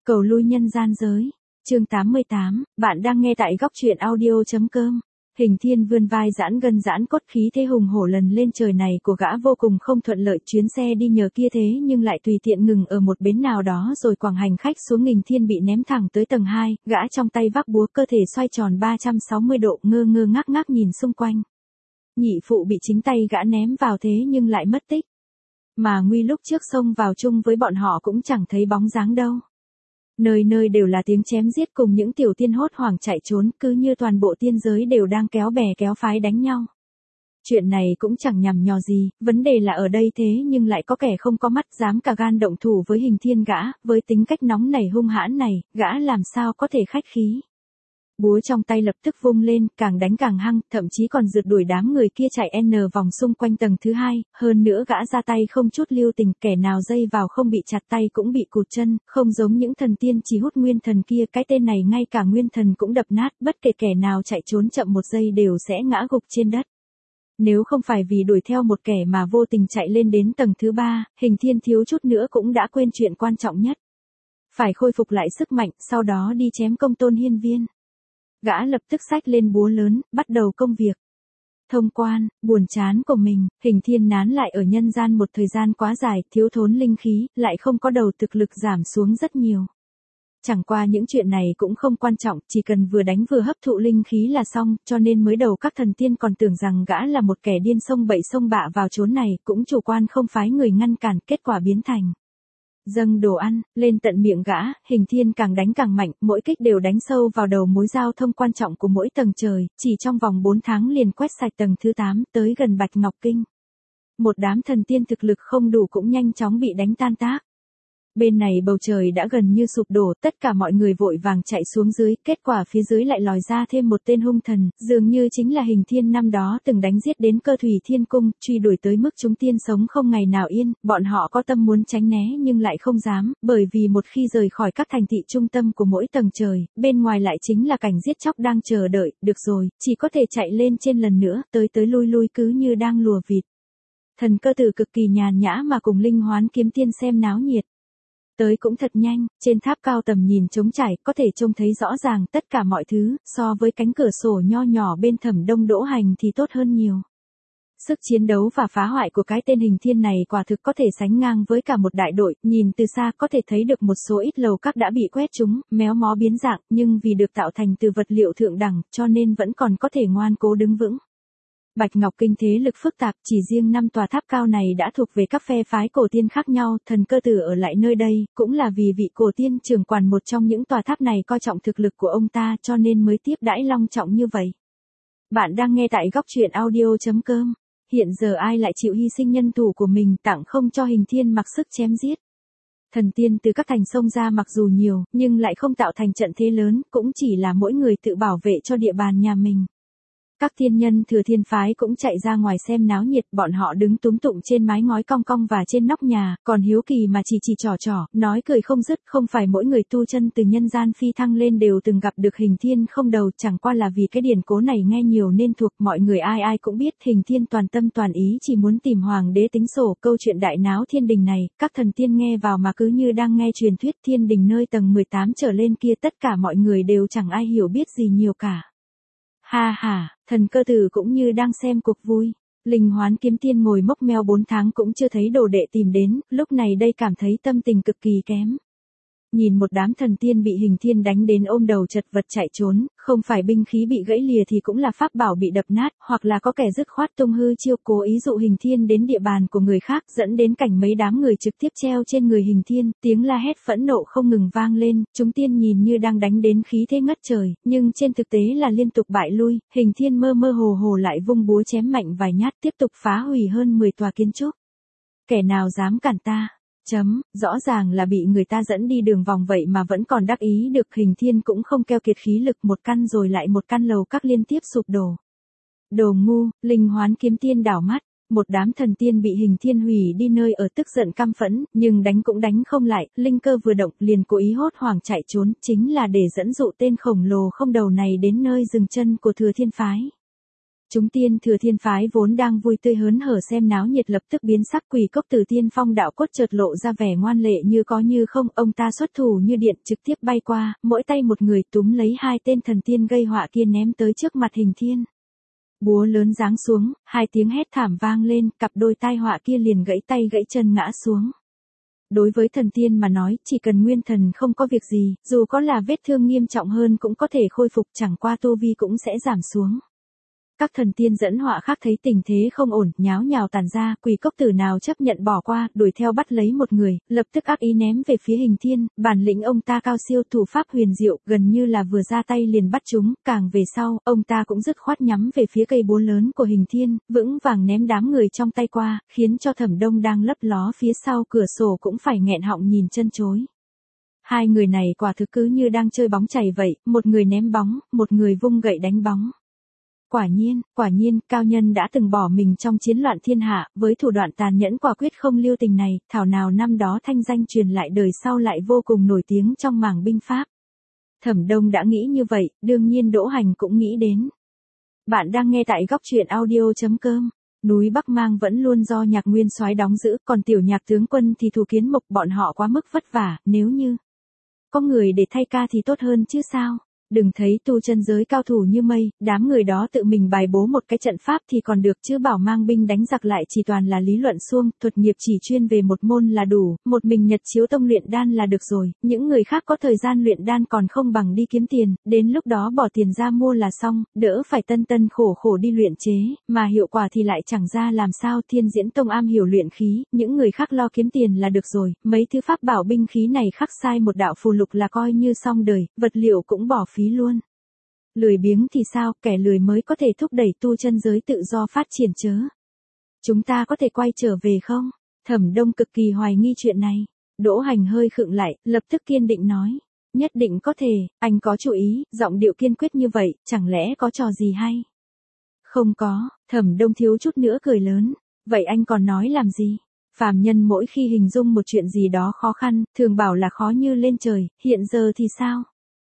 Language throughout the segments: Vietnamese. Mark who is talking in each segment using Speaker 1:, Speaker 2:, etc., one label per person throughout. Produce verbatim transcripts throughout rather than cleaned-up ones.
Speaker 1: Cầu lui nhân gian giới. Chương tám mươi tám, bạn đang nghe tại góc truyện audio.com. Hình Thiên vươn vai giãn gân giãn cốt, khí thế hùng hổ lần lên trời này của gã vô cùng không thuận lợi, chuyến xe đi nhờ kia thế nhưng lại tùy tiện ngừng ở một bến nào đó rồi quảng hành khách xuống. Hình Thiên bị ném thẳng tới tầng hai, gã trong tay vác búa, cơ thể xoay tròn ba trăm sáu mươi độ, ngơ ngơ ngác ngác nhìn xung quanh. Nhị phụ bị chính tay gã ném vào thế nhưng lại mất tích. Mà Nguy lúc trước xông vào chung với bọn họ cũng chẳng thấy bóng dáng đâu. Nơi nơi đều là tiếng chém giết cùng những tiểu tiên hốt hoảng chạy trốn, cứ như toàn bộ tiên giới đều đang kéo bè kéo phái đánh nhau. Chuyện này cũng chẳng nhằm nhò gì, vấn đề là ở đây thế nhưng lại có kẻ không có mắt dám cả gan động thủ với Hình Thiên. Gã, với tính cách nóng nảy hung hãn này, gã làm sao có thể khách khí. Búa trong tay lập tức vung lên, càng đánh càng hăng, thậm chí còn rượt đuổi đám người kia chạy n vòng xung quanh tầng thứ hai, hơn nữa gã ra tay không chút lưu tình, kẻ nào dây vào không bị chặt tay cũng bị cụt chân, không giống những thần tiên chỉ hút nguyên thần kia, cái tên này ngay cả nguyên thần cũng đập nát, bất kể kẻ nào chạy trốn chậm một giây đều sẽ ngã gục trên đất. Nếu không phải vì đuổi theo một kẻ mà vô tình chạy lên đến tầng thứ ba, Hình Thiên thiếu chút nữa cũng đã quên chuyện quan trọng nhất. Phải khôi phục lại sức mạnh, sau đó đi chém Công Tôn Hiên Viên. Gã lập tức xách lên búa lớn, bắt đầu công việc. Thông quan, buồn chán của mình, Hình Thiên nán lại ở nhân gian một thời gian quá dài, thiếu thốn linh khí, lại không có đầu, thực lực giảm xuống rất nhiều. Chẳng qua những chuyện này cũng không quan trọng, chỉ cần vừa đánh vừa hấp thụ linh khí là xong, cho nên mới đầu các thần tiên còn tưởng rằng gã là một kẻ điên xông bậy xông bạ vào chốn này, cũng chủ quan không phái người ngăn cản, kết quả biến thành dâng đồ ăn, lên tận miệng gã. Hình Thiên càng đánh càng mạnh, mỗi kích đều đánh sâu vào đầu mối giao thông quan trọng của mỗi tầng trời, chỉ trong vòng bốn tháng liền quét sạch tầng thứ tám, tới gần Bạch Ngọc Kinh. Một đám thần tiên thực lực không đủ cũng nhanh chóng bị đánh tan tác. Bên này bầu trời đã gần như sụp đổ, tất cả mọi người vội vàng chạy xuống dưới, kết quả phía dưới lại lòi ra thêm một tên hung thần, dường như chính là Hình Thiên năm đó từng đánh giết đến Cơ Thủy Thiên Cung, truy đuổi tới mức chúng tiên sống không ngày nào yên, bọn họ có tâm muốn tránh né nhưng lại không dám, bởi vì một khi rời khỏi các thành thị trung tâm của mỗi tầng trời, bên ngoài lại chính là cảnh giết chóc đang chờ đợi. Được rồi, chỉ có thể chạy lên trên lần nữa, tới tới lui lui cứ như đang lùa vịt. Thần Cơ Tử cực kỳ nhàn nhã mà cùng Linh Hoán Kiếm Tiên xem náo nhiệt. Tới cũng thật nhanh, trên tháp cao tầm nhìn trống trải, có thể trông thấy rõ ràng tất cả mọi thứ, so với cánh cửa sổ nho nhỏ bên Thẩm Đông Đỗ Hành thì tốt hơn nhiều. Sức chiến đấu và phá hoại của cái tên Hình Thiên này quả thực có thể sánh ngang với cả một đại đội, nhìn từ xa có thể thấy được một số ít lầu các đã bị quét trúng, méo mó biến dạng, nhưng vì được tạo thành từ vật liệu thượng đẳng, cho nên vẫn còn có thể ngoan cố đứng vững. Bạch Ngọc Kinh thế lực phức tạp, chỉ riêng năm tòa tháp cao này đã thuộc về các phe phái cổ tiên khác nhau, Thần Cơ Tử ở lại nơi đây, cũng là vì vị cổ tiên trưởng quản một trong những tòa tháp này coi trọng thực lực của ông ta cho nên mới tiếp đãi long trọng như vậy. Bạn đang nghe tại góc truyện audio.com, hiện giờ ai lại chịu hy sinh nhân thủ của mình tặng không cho Hình Thiên mặc sức chém giết. Thần tiên từ các thành sông ra mặc dù nhiều, nhưng lại không tạo thành trận thế lớn, cũng chỉ là mỗi người tự bảo vệ cho địa bàn nhà mình. Các thiên nhân Thừa Thiên phái cũng chạy ra ngoài xem náo nhiệt, bọn họ đứng túm tụng trên mái ngói cong cong và trên nóc nhà, còn hiếu kỳ mà chỉ chỉ trò trò, nói cười không dứt. Không phải mỗi người tu chân từ nhân gian phi thăng lên đều từng gặp được Hình Thiên không đầu, chẳng qua là vì cái điển cố này nghe nhiều nên thuộc, mọi người ai ai cũng biết Hình Thiên toàn tâm toàn ý chỉ muốn tìm hoàng đế tính sổ. Câu chuyện đại náo thiên đình này, các thần tiên nghe vào mà cứ như đang nghe truyền thuyết. Thiên đình nơi tầng mười tám trở lên kia tất cả mọi người đều chẳng ai hiểu biết gì nhiều cả. Ha ha, Thần Cơ Tử cũng như đang xem cuộc vui. Linh Hoán Kiếm Tiên ngồi mốc meo bốn tháng cũng chưa thấy đồ đệ tìm đến, lúc này đây cảm thấy tâm tình cực kỳ kém. Nhìn một đám thần tiên bị Hình Thiên đánh đến ôm đầu chật vật chạy trốn, không phải binh khí bị gãy lìa thì cũng là pháp bảo bị đập nát, hoặc là có kẻ dứt khoát tung hư chiêu cố ý dụ Hình Thiên đến địa bàn của người khác, dẫn đến cảnh mấy đám người trực tiếp treo trên người Hình Thiên, tiếng la hét phẫn nộ không ngừng vang lên, chúng tiên nhìn như đang đánh đến khí thế ngất trời, nhưng trên thực tế là liên tục bại lui. Hình Thiên mơ mơ hồ hồ lại vung búa chém mạnh vài nhát, tiếp tục phá hủy hơn mười tòa kiến trúc. Kẻ nào dám cản ta? Chấm, rõ ràng là bị người ta dẫn đi đường vòng vậy mà vẫn còn đắc ý được. Hình Thiên cũng không keo kiệt khí lực, một căn rồi lại một căn lầu các liên tiếp sụp đổ. Đồ ngu, Linh Hoán Kiếm Tiên đảo mắt, một đám thần tiên bị Hình Thiên hủy đi nơi ở tức giận căm phẫn, nhưng đánh cũng đánh không lại, linh cơ vừa động liền cố ý hốt hoảng chạy trốn, chính là để dẫn dụ tên khổng lồ không đầu này đến nơi dừng chân của Thừa Thiên phái. Chúng tiên thừa thiên phái vốn đang vui tươi hớn hở xem náo nhiệt lập tức biến sắc. Quỷ cốc Tử Tiên Phong đạo cốt chợt lộ ra vẻ ngoan lệ như có như không, ông ta xuất thủ như điện trực tiếp bay qua, mỗi tay một người túm lấy hai tên thần tiên gây họa kia ném tới trước mặt Hình Thiên. Búa lớn giáng xuống, hai tiếng hét thảm vang lên, cặp đôi tai họa kia liền gãy tay gãy chân ngã xuống. Đối với thần tiên mà nói, chỉ cần nguyên thần không có việc gì, dù có là vết thương nghiêm trọng hơn cũng có thể khôi phục, chẳng qua tu vi cũng sẽ giảm xuống. Các thần tiên dẫn họa khác thấy tình thế không ổn, nháo nhào tàn ra, quỷ cốc tử nào chấp nhận bỏ qua, đuổi theo bắt lấy một người, lập tức ác ý ném về phía Hình Thiên, bản lĩnh ông ta cao siêu, thủ pháp huyền diệu, gần như là vừa ra tay liền bắt chúng, càng về sau, ông ta cũng dứt khoát nhắm về phía cây búa lớn của Hình Thiên, vững vàng ném đám người trong tay qua, khiến cho Thẩm Đông đang lấp ló phía sau cửa sổ cũng phải nghẹn họng nhìn chân chối. Hai người này quả thực cứ như đang chơi bóng chày vậy, một người ném bóng, một người vung gậy đánh bóng. Quả nhiên, quả nhiên, cao nhân đã từng bỏ mình trong chiến loạn thiên hạ, với thủ đoạn tàn nhẫn quả quyết không lưu tình này, thảo nào năm đó thanh danh truyền lại đời sau lại vô cùng nổi tiếng trong mảng binh pháp. Thẩm Đông đã nghĩ như vậy, đương nhiên Đỗ Hành cũng nghĩ đến. Bạn đang nghe tại góc truyện audio chấm com. Núi Bắc Mang vẫn luôn do Nhạc Nguyên Soái đóng giữ, còn tiểu Nhạc tướng quân thì Thủ Kiến Mộc, bọn họ quá mức vất vả, nếu như có người để thay ca thì tốt hơn chứ sao. Đừng thấy tu chân giới cao thủ như mây, đám người đó tự mình bài bố một cái trận pháp thì còn được, chứ bảo mang binh đánh giặc lại chỉ toàn là lý luận suông, thuật nghiệp chỉ chuyên về một môn là đủ, một mình Nhật Chiếu Tông luyện đan là được rồi, những người khác có thời gian luyện đan còn không bằng đi kiếm tiền, đến lúc đó bỏ tiền ra mua là xong, đỡ phải tân tân khổ khổ đi luyện chế, mà hiệu quả thì lại chẳng ra làm sao. Thiên Diễn Tông am hiểu luyện khí, những người khác lo kiếm tiền là được rồi, mấy thứ pháp bảo binh khí này khắc sai một đạo phù lục là coi như xong đời, vật liệu cũng bỏ phí luôn. Lười biếng thì sao, kẻ lười mới có thể thúc đẩy tu chân giới tự do phát triển chớ. Chúng ta có thể quay trở về không? Thẩm Đông cực kỳ hoài nghi chuyện này. Đỗ Hành hơi khựng lại, lập tức kiên định nói. Nhất định có thể, anh có chú ý, giọng điệu kiên quyết như vậy, chẳng lẽ có trò gì hay? Không có, Thẩm Đông thiếu chút nữa cười lớn. Vậy anh còn nói làm gì? Phàm nhân mỗi khi hình dung một chuyện gì đó khó khăn, thường bảo là khó như lên trời, hiện giờ thì sao?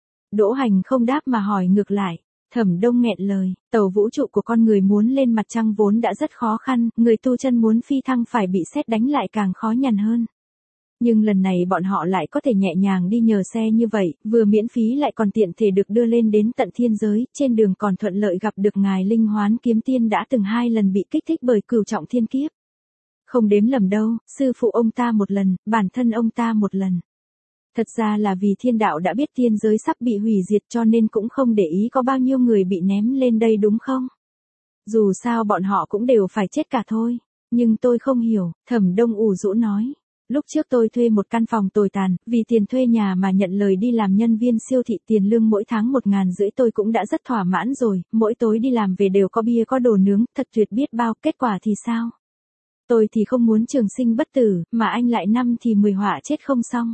Speaker 1: Đỗ Hành không đáp mà hỏi ngược lại. Thẩm Đông nghẹn lời, tàu vũ trụ của con người muốn lên mặt trăng vốn đã rất khó khăn, người tu chân muốn phi thăng phải bị sét đánh lại càng khó nhằn hơn. Nhưng lần này bọn họ lại có thể nhẹ nhàng đi nhờ xe như vậy, vừa miễn phí lại còn tiện thể được đưa lên đến tận thiên giới, trên đường còn thuận lợi gặp được ngài Linh Hoán Kiếm Tiên đã từng hai lần bị kích thích bởi cửu trọng thiên kiếp. Không đếm lầm đâu, sư phụ ông ta một lần, bản thân ông ta một lần. Thật ra là vì thiên đạo đã biết thiên giới sắp bị hủy diệt cho nên cũng không để ý có bao nhiêu người bị ném lên đây đúng không? Dù sao bọn họ cũng đều phải chết cả thôi. Nhưng tôi không hiểu, Thẩm Đông ủ rũ nói. Lúc trước tôi thuê một căn phòng tồi tàn, vì tiền thuê nhà mà nhận lời đi làm nhân viên siêu thị, tiền lương mỗi tháng một ngàn rưỡi tôi cũng đã rất thỏa mãn rồi, mỗi tối đi làm về đều có bia có đồ nướng, thật tuyệt biết bao, kết quả thì sao? Tôi thì không muốn trường sinh bất tử, mà anh lại năm thì mười họa chết không xong.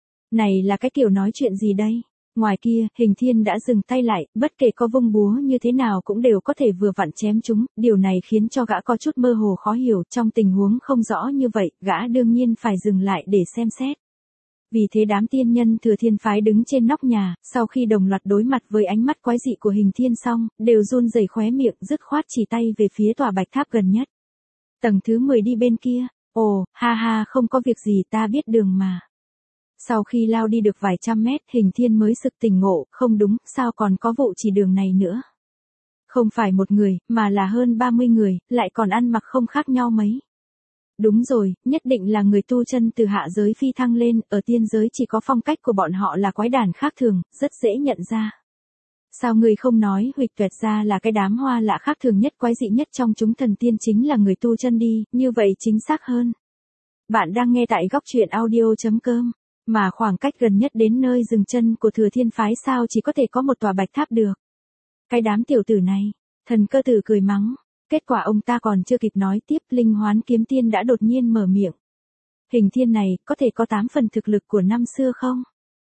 Speaker 1: Này là cái kiểu nói chuyện gì đây? Ngoài kia, Hình Thiên đã dừng tay lại, bất kể có vung búa như thế nào cũng đều có thể vừa vặn chém chúng, điều này khiến cho gã có chút mơ hồ khó hiểu, trong tình huống không rõ như vậy, gã đương nhiên phải dừng lại để xem xét. Vì thế đám tiên nhân Thừa Thiên phái đứng trên nóc nhà, sau khi đồng loạt đối mặt với ánh mắt quái dị của Hình Thiên xong, đều run rẩy khóe miệng, dứt khoát chỉ tay về phía tòa bạch tháp gần nhất. Tầng thứ mười đi bên kia. Ồ, ha ha, không có việc gì, ta biết đường mà. Sau khi lao đi được vài trăm mét, Hình Thiên mới sực tỉnh ngộ, không đúng, sao còn có vụ chỉ đường này nữa. Không phải một người, mà là hơn ba mươi người, lại còn ăn mặc không khác nhau mấy. Đúng rồi, nhất định là người tu chân từ hạ giới phi thăng lên, ở tiên giới chỉ có phong cách của bọn họ là quái đản khác thường, rất dễ nhận ra. Sao người không nói huỵch toẹt ra là cái đám hoa lạ khác thường nhất quái dị nhất trong chúng thần tiên chính là người tu chân đi, như vậy chính xác hơn. Bạn đang nghe tại góc truyện audio chấm com. Mà khoảng cách gần nhất đến nơi dừng chân của Thừa Thiên phái sao chỉ có thể có một tòa bạch tháp được. Cái đám tiểu tử này, Thần Cơ Tử cười mắng. Kết quả ông ta còn chưa kịp nói tiếp, Linh Hoán Kiếm Tiên đã đột nhiên mở miệng. Hình Thiên này, có thể có tám phần thực lực của năm xưa không?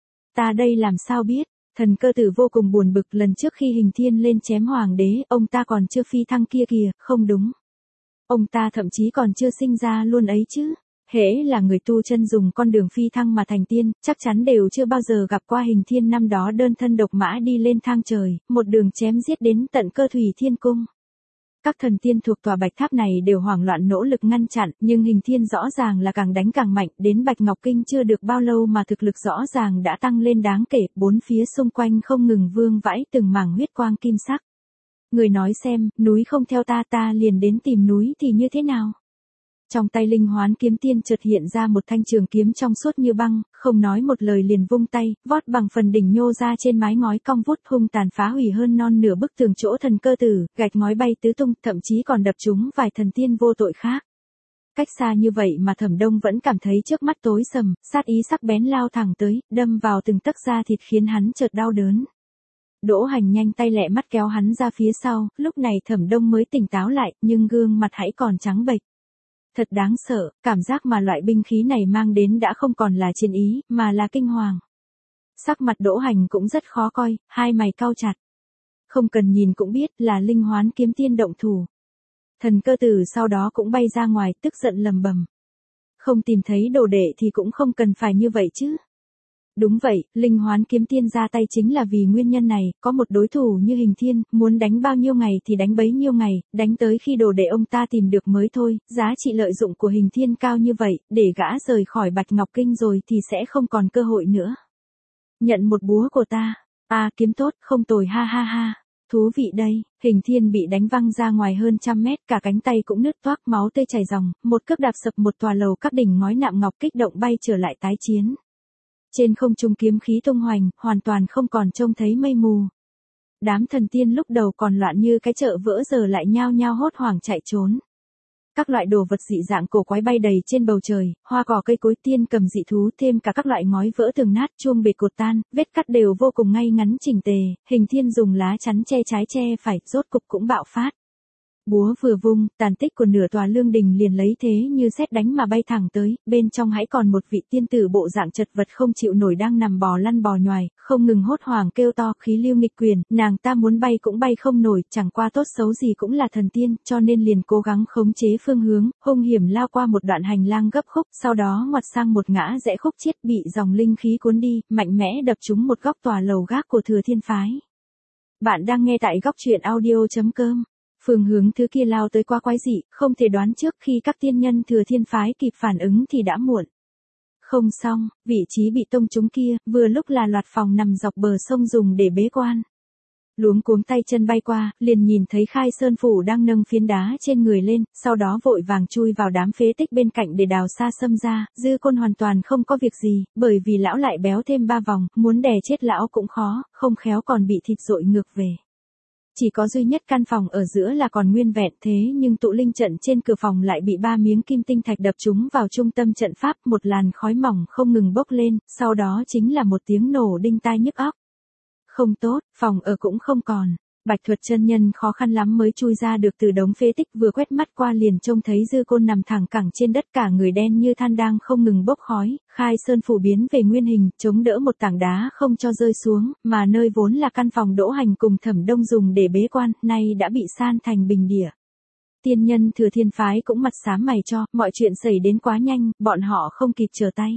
Speaker 1: Ta đây làm sao biết? Thần Cơ Tử vô cùng buồn bực, lần trước khi Hình Thiên lên chém hoàng đế, ông ta còn chưa phi thăng kia kìa, không đúng. Ông ta thậm chí còn chưa sinh ra luôn ấy chứ. Hễ là người tu chân dùng con đường phi thăng mà thành tiên, chắc chắn đều chưa bao giờ gặp qua Hình Thiên năm đó đơn thân độc mã đi lên thang trời, một đường chém giết đến tận Cơ Thủy Thiên Cung. Các thần tiên thuộc tòa bạch tháp này đều hoảng loạn nỗ lực ngăn chặn, nhưng Hình Thiên rõ ràng là càng đánh càng mạnh, đến Bạch Ngọc Kinh chưa được bao lâu mà thực lực rõ ràng đã tăng lên đáng kể, bốn phía xung quanh không ngừng vương vãi từng mảng huyết quang kim sắc. Người nói xem, núi không theo ta ta liền đến tìm núi thì như thế nào? Trong tay Linh Hoán Kiếm Tiên chợt hiện ra một thanh trường kiếm trong suốt như băng, không nói một lời liền vung tay, vót bằng phần đỉnh nhô ra trên mái ngói cong vút hung tàn phá hủy hơn non nửa bức tường chỗ thần cơ tử, gạch ngói bay tứ tung, thậm chí còn đập trúng vài thần tiên vô tội khác. Cách xa như vậy mà Thẩm Đông vẫn cảm thấy trước mắt tối sầm, sát ý sắc bén lao thẳng tới, đâm vào từng tấc da thịt khiến hắn chợt đau đớn. Đỗ Hành nhanh tay lẹ mắt kéo hắn ra phía sau, lúc này Thẩm Đông mới tỉnh táo lại, nhưng gương mặt hãy còn trắng bệch. Thật đáng sợ, cảm giác mà loại binh khí này mang đến đã không còn là chiến ý, mà là kinh hoàng. Sắc mặt Đỗ Hành cũng rất khó coi, hai mày cau chặt. Không cần nhìn cũng biết là Linh Hoán Kiếm Tiên động thủ. Thần cơ tử sau đó cũng bay ra ngoài, tức giận lầm bầm. Không tìm thấy đồ đệ thì cũng không cần phải như vậy chứ. Đúng vậy, Linh Hoán Kiếm Tiên ra tay chính là vì nguyên nhân này, có một đối thủ như Hình Thiên, muốn đánh bao nhiêu ngày thì đánh bấy nhiêu ngày, đánh tới khi đồ đệ ông ta tìm được mới thôi, giá trị lợi dụng của Hình Thiên cao như vậy, để gã rời khỏi Bạch Ngọc Kinh rồi thì sẽ không còn cơ hội nữa. Nhận một búa của ta, à kiếm tốt, không tồi ha ha ha, thú vị đây, Hình Thiên bị đánh văng ra ngoài hơn trăm mét, cả cánh tay cũng nứt toác máu tươi chảy ròng, một cước đạp sập một tòa lầu các đỉnh ngói nạm ngọc kích động bay trở lại tái chiến. Trên không trung kiếm khí tung hoành, hoàn toàn không còn trông thấy mây mù. Đám thần tiên lúc đầu còn loạn như cái chợ vỡ giờ lại nhao nhao hốt hoảng chạy trốn. Các loại đồ vật dị dạng cổ quái bay đầy trên bầu trời, hoa cỏ cây cối tiên cầm dị thú thêm cả các loại ngói vỡ tường nát chuông bệt cột tan, vết cắt đều vô cùng ngay ngắn chỉnh tề, Hình Thiên dùng lá chắn che trái che phải, rốt cục cũng bạo phát. Búa vừa vung, tàn tích của nửa tòa lương đình liền lấy thế như sét đánh mà bay thẳng tới, bên trong hãy còn một vị tiên tử bộ dạng chật vật không chịu nổi đang nằm bò lăn bò nhoài, không ngừng hốt hoảng kêu to khí lưu nghịch quyền, nàng ta muốn bay cũng bay không nổi, chẳng qua tốt xấu gì cũng là thần tiên, cho nên liền cố gắng khống chế phương hướng, hung hiểm lao qua một đoạn hành lang gấp khúc, sau đó ngoặt sang một ngã rẽ khúc chiết bị dòng linh khí cuốn đi, mạnh mẽ đập trúng một góc tòa lầu gác của Thừa Thiên Phái. Bạn đang nghe tại góc truyện audio chấm com. Phương hướng thứ kia lao tới quá quái dị, không thể đoán trước, khi các tiên nhân Thừa Thiên Phái kịp phản ứng thì đã muộn. Không xong, vị trí bị tông trúng kia, vừa lúc là loạt phòng nằm dọc bờ sông dùng để bế quan. Luống cuống tay chân bay qua, liền nhìn thấy Khai Sơn Phủ đang nâng phiến đá trên người lên, sau đó vội vàng chui vào đám phế tích bên cạnh để đào xa xâm ra, Dư Côn hoàn toàn không có việc gì, bởi vì lão lại béo thêm ba vòng, muốn đè chết lão cũng khó, không khéo còn bị thịt dội ngược về. Chỉ có duy nhất căn phòng ở giữa là còn nguyên vẹn, thế nhưng tụ linh trận trên cửa phòng lại bị ba miếng kim tinh thạch đập trúng vào trung tâm trận pháp, một làn khói mỏng không ngừng bốc lên, sau đó chính là một tiếng nổ đinh tai nhức óc. Không tốt, phòng ở cũng không còn. Bạch Thuật chân nhân khó khăn lắm mới chui ra được từ đống phế tích, vừa quét mắt qua liền trông thấy Dư Côn nằm thẳng cẳng trên đất, cả người đen như than đang không ngừng bốc khói, Khai Sơn Phủ biến về nguyên hình, chống đỡ một tảng đá không cho rơi xuống, mà nơi vốn là căn phòng Đỗ Hành cùng Thẩm Đông dùng để bế quan, nay đã bị san thành bình địa. Tiên nhân Thừa Thiên Phái cũng mặt xám mày cho, mọi chuyện xảy đến quá nhanh, bọn họ không kịp trở tay.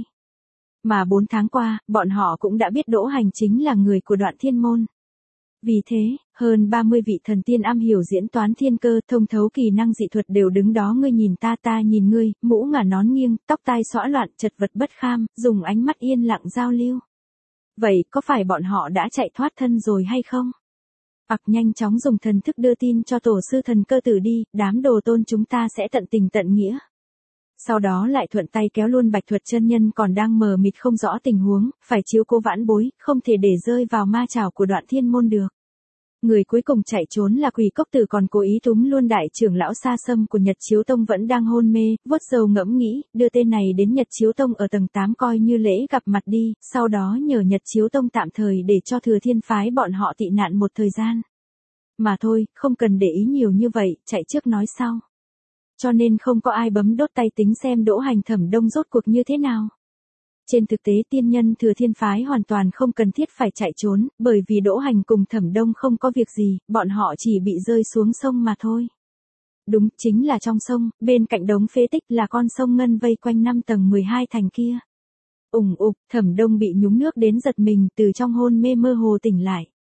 Speaker 1: Mà bốn tháng qua, bọn họ cũng đã biết Đỗ Hành chính là người của Đoạn Thiên Môn. Vì thế, hơn ba mươi vị thần tiên am hiểu diễn toán thiên cơ, thông thấu kỳ năng dị thuật đều đứng đó, ngươi nhìn ta ta nhìn ngươi, mũ ngả nón nghiêng, tóc tai xõa loạn, chật vật bất kham, dùng ánh mắt yên lặng giao lưu. Vậy có phải bọn họ đã chạy thoát thân rồi hay không? Ặc nhanh chóng dùng thần thức đưa tin cho tổ sư thần cơ tử đi, đám đồ tôn chúng ta sẽ tận tình tận nghĩa. Sau đó lại thuận tay kéo luôn Bạch Thuật chân nhân còn đang mờ mịt không rõ tình huống, phải chiếu cố vãn bối, không thể để rơi vào ma chảo của Đoạn Thiên Môn được. Người cuối cùng chạy trốn là Quỷ Cốc Tử, còn cố ý túm luôn đại trưởng lão Sa Sâm của Nhật Chiếu Tông vẫn đang hôn mê, vuốt râu ngẫm nghĩ, đưa tên này đến Nhật Chiếu Tông ở tầng tám coi như lễ gặp mặt đi, sau đó nhờ Nhật Chiếu Tông tạm thời để cho Thừa Thiên Phái bọn họ tị nạn một thời gian. Mà thôi, không cần để ý nhiều như vậy, chạy trước nói sau. Cho nên không có ai bấm đốt tay tính xem Đỗ Hành Thẩm Đông rốt cuộc như thế nào. Trên thực tế tiên nhân Thừa Thiên Phái hoàn toàn không cần thiết phải chạy trốn, bởi vì Đỗ Hành cùng Thẩm Đông không có việc gì, bọn họ chỉ bị rơi xuống sông mà thôi. Đúng, chính là trong sông, bên cạnh đống phế tích là con sông ngân vây quanh năm tầng mười hai thành kia. Ủng ục, Thẩm Đông bị nhúng nước đến giật mình, từ trong hôn mê mơ hồ tỉnh lại.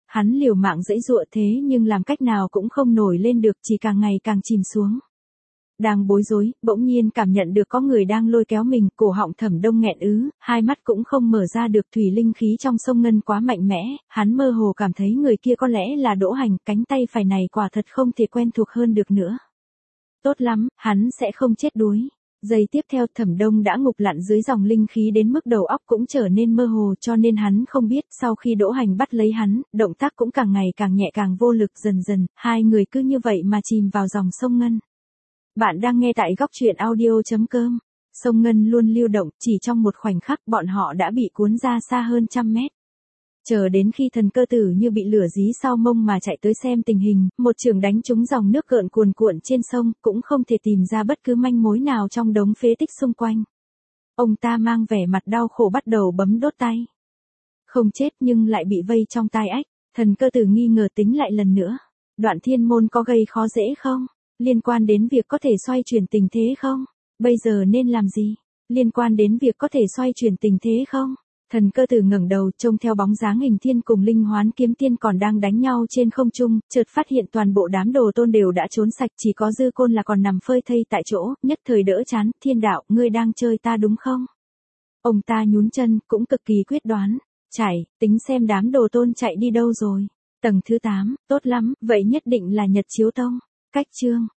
Speaker 1: Hắn liều mạng giãy giụa thế nhưng làm cách nào cũng không nổi lên được, chỉ càng ngày càng chìm xuống. Đang bối rối, bỗng nhiên cảm nhận được có người đang lôi kéo mình, cổ họng Thẩm Đông nghẹn ứ, hai mắt cũng không mở ra được, thủy linh khí trong sông ngân quá mạnh mẽ, hắn mơ hồ cảm thấy người kia có lẽ là Đỗ Hành, cánh tay phải này quả thật không thể quen thuộc hơn được nữa. Tốt lắm, hắn sẽ không chết đuối. Giây tiếp theo Thẩm Đông đã ngục lặn dưới dòng linh khí đến mức đầu óc cũng trở nên mơ hồ, cho nên hắn không biết, sau khi Đỗ Hành bắt lấy hắn, động tác cũng càng ngày càng nhẹ càng vô lực, dần dần, hai người cứ như vậy mà chìm vào dòng sông ngân. Bạn đang nghe tại góc truyện audio.com. Sông ngân luôn lưu động, chỉ trong một khoảnh khắc bọn họ đã bị cuốn ra xa hơn trăm mét. Chờ đến khi Thần Cơ Tử như bị lửa dí sau mông mà chạy tới xem tình hình, một chưởng đánh trúng dòng nước gợn cuồn cuộn trên sông, cũng không thể tìm ra bất cứ manh mối nào trong đống phế tích xung quanh. Ông ta mang vẻ mặt đau khổ bắt đầu bấm đốt tay. Không chết nhưng lại bị vây trong tai ách, Thần Cơ Tử nghi ngờ tính lại lần nữa. Đoạn Thiên Môn có gây khó dễ không? Liên quan đến việc có thể xoay chuyển tình thế không? Bây giờ nên làm gì? Liên quan đến việc có thể xoay chuyển tình thế không? Thần Cơ Tử ngẩng đầu trông theo bóng dáng Hình Thiên cùng Linh Hoán Kiếm Tiên còn đang đánh nhau trên không trung, chợt phát hiện toàn bộ đám đồ tôn đều đã trốn sạch, chỉ có Dư Côn là còn nằm phơi thây tại chỗ, nhất thời đỡ chán, Thiên đạo, ngươi đang chơi ta đúng không? Ông ta nhún chân, cũng cực kỳ quyết đoán, chạy, tính xem đám đồ tôn chạy đi đâu rồi. Tầng thứ tám, tốt lắm, vậy nhất định là Nhật Chiếu Tông. Cách chương